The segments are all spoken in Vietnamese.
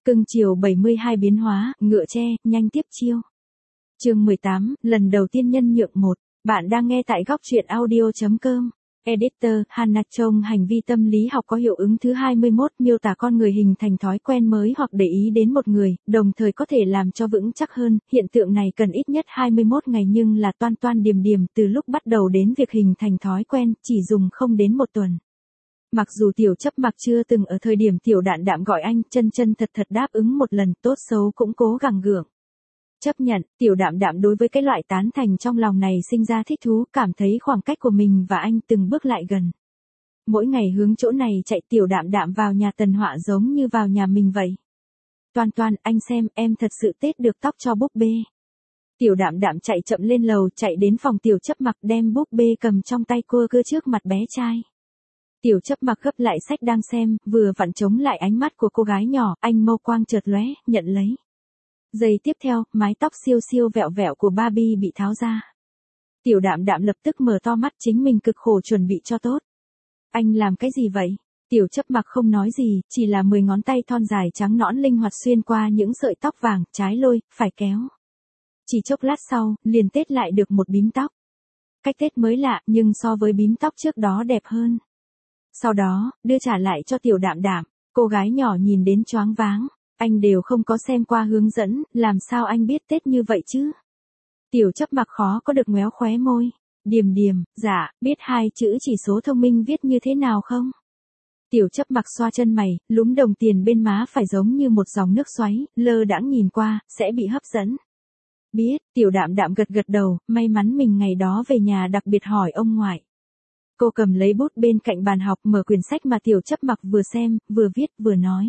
Cưng chiều 72 biến hóa, ngựa tre, nhanh tiếp chiêu. Chương 18, lần đầu tiên nhân nhượng 1. Bạn đang nghe tại góc truyện audio.com. Editor, Hannah Trong hành vi tâm lý học có hiệu ứng thứ 21 miêu tả con người hình thành thói quen mới hoặc để ý đến một người, đồng thời có thể làm cho vững chắc hơn. Hiện tượng này cần ít nhất 21 ngày nhưng là toan toan điềm điềm từ lúc bắt đầu đến việc hình thành thói quen, chỉ dùng không đến một tuần. Mặc dù Tiểu Chấp Mặc chưa từng ở thời điểm Tiểu Đạm Đạm gọi anh, chân chân thật thật đáp ứng một lần, tốt xấu cũng cố gắng gượng. Chấp nhận, Tiểu Đạm Đạm đối với cái loại tán thành trong lòng này sinh ra thích thú, cảm thấy khoảng cách của mình và anh từng bước lại gần. Mỗi ngày hướng chỗ này chạy, Tiểu Đạm Đạm vào nhà Tần Họa giống như vào nhà mình vậy. Toan Toan, anh xem, em thật sự tết được tóc cho búp bê. Tiểu Đạm Đạm chạy chậm lên lầu, chạy đến phòng Tiểu Chấp Mặc, đem búp bê cầm trong tay cua cưa trước mặt bé trai. Tiểu Chấp Mặc gấp lại sách đang xem, vừa vặn chống lại ánh mắt của cô gái nhỏ, anh mâu quang chợt lóe, nhận lấy. Giây tiếp theo, mái tóc siêu siêu vẹo vẹo của Barbie bị tháo ra. Tiểu Đạm Đạm lập tức mở to mắt, chính mình cực khổ chuẩn bị cho tốt. Anh làm cái gì vậy? Tiểu Chấp Mặc không nói gì, chỉ là 10 ngón tay thon dài trắng nõn linh hoạt xuyên qua những sợi tóc vàng, trái lôi, phải kéo. Chỉ chốc lát sau, liền tết lại được một bím tóc. Cách tết mới lạ, nhưng so với bím tóc trước đó đẹp hơn. Sau đó, đưa trả lại cho Tiểu Đạm Đạm, cô gái nhỏ nhìn đến choáng váng. Anh đều không có xem qua hướng dẫn, làm sao anh biết Tết như vậy chứ? Tiểu Chấp Mặc khó có được ngoéo khóe môi. Điềm điềm, dạ, biết hai chữ chỉ số thông minh viết như thế nào không? Tiểu Chấp Mặc xoa chân mày, lúm đồng tiền bên má phải giống như một dòng nước xoáy, lơ đãng nhìn qua, sẽ bị hấp dẫn. Biết, Tiểu Đạm Đạm gật gật đầu, may mắn mình ngày đó về nhà đặc biệt hỏi ông ngoại. Cô cầm lấy bút bên cạnh bàn học, mở quyển sách mà Tiểu Chấp Mặc vừa xem, vừa viết vừa nói.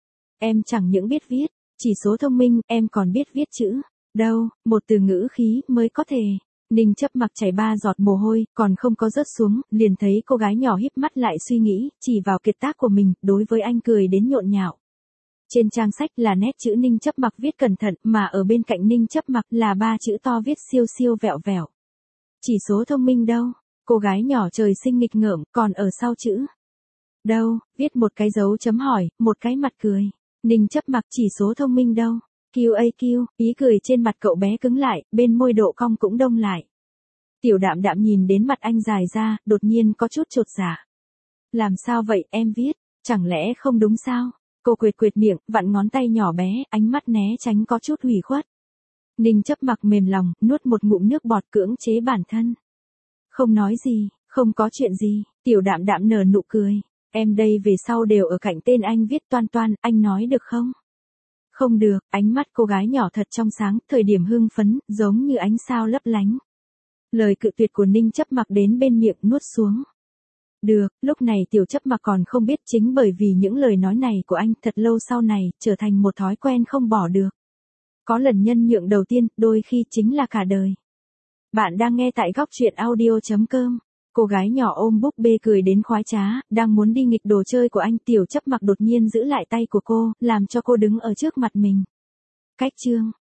Em chẳng những biết viết, chỉ số thông minh, em còn biết viết chữ. Đâu, một từ ngữ khí mới có thể. Ninh Chấp Mặc chảy 3 giọt mồ hôi, còn không có rớt xuống, liền thấy cô gái nhỏ híp mắt lại suy nghĩ, chỉ vào kiệt tác của mình, đối với anh cười đến nhộn nhạo. Trên trang sách là nét chữ Ninh Chấp Mặc viết cẩn thận, mà ở bên cạnh Ninh Chấp Mặc là 3 chữ to viết siêu siêu vẹo vẹo. Chỉ số thông minh đâu? Cô gái nhỏ trời sinh nghịch ngợm, còn ở sau chữ. Đâu, viết một cái dấu chấm hỏi, một cái mặt cười. Ninh Chấp Mặc chỉ số thông minh đâu? QAQ, ý cười trên mặt cậu bé cứng lại, bên môi độ cong cũng đông lại. Tiểu Đạm Đạm nhìn đến mặt anh dài ra, đột nhiên có chút chột dạ. Làm sao vậy, em viết, chẳng lẽ không đúng sao? Cô quệt quệt miệng, vặn ngón tay nhỏ bé, ánh mắt né tránh có chút hủy khuất. Ninh Chấp Mặc mềm lòng, nuốt một ngụm nước bọt cưỡng chế bản thân. Không nói gì, không có chuyện gì, Tiểu Đạm Đạm nở nụ cười. Em đây về sau đều ở cạnh tên anh viết Toan Toan, anh nói được không? Không được, ánh mắt cô gái nhỏ thật trong sáng, thời điểm hưng phấn, giống như ánh sao lấp lánh. Lời cự tuyệt của Ninh Chấp Mặc đến bên miệng nuốt xuống. Được, lúc này Tiểu Chấp Mặc còn không biết chính bởi vì những lời nói này của anh thật lâu sau này, trở thành một thói quen không bỏ được. Có lần nhân nhượng đầu tiên, đôi khi chính là cả đời. Bạn đang nghe tại góc truyện audio.com. Cô gái nhỏ ôm búp bê cười đến khoái trá, đang muốn đi nghịch đồ chơi của anh. Tiểu Chấp Mặc đột nhiên giữ lại tay của cô, làm cho cô đứng ở trước mặt mình. Cách chương.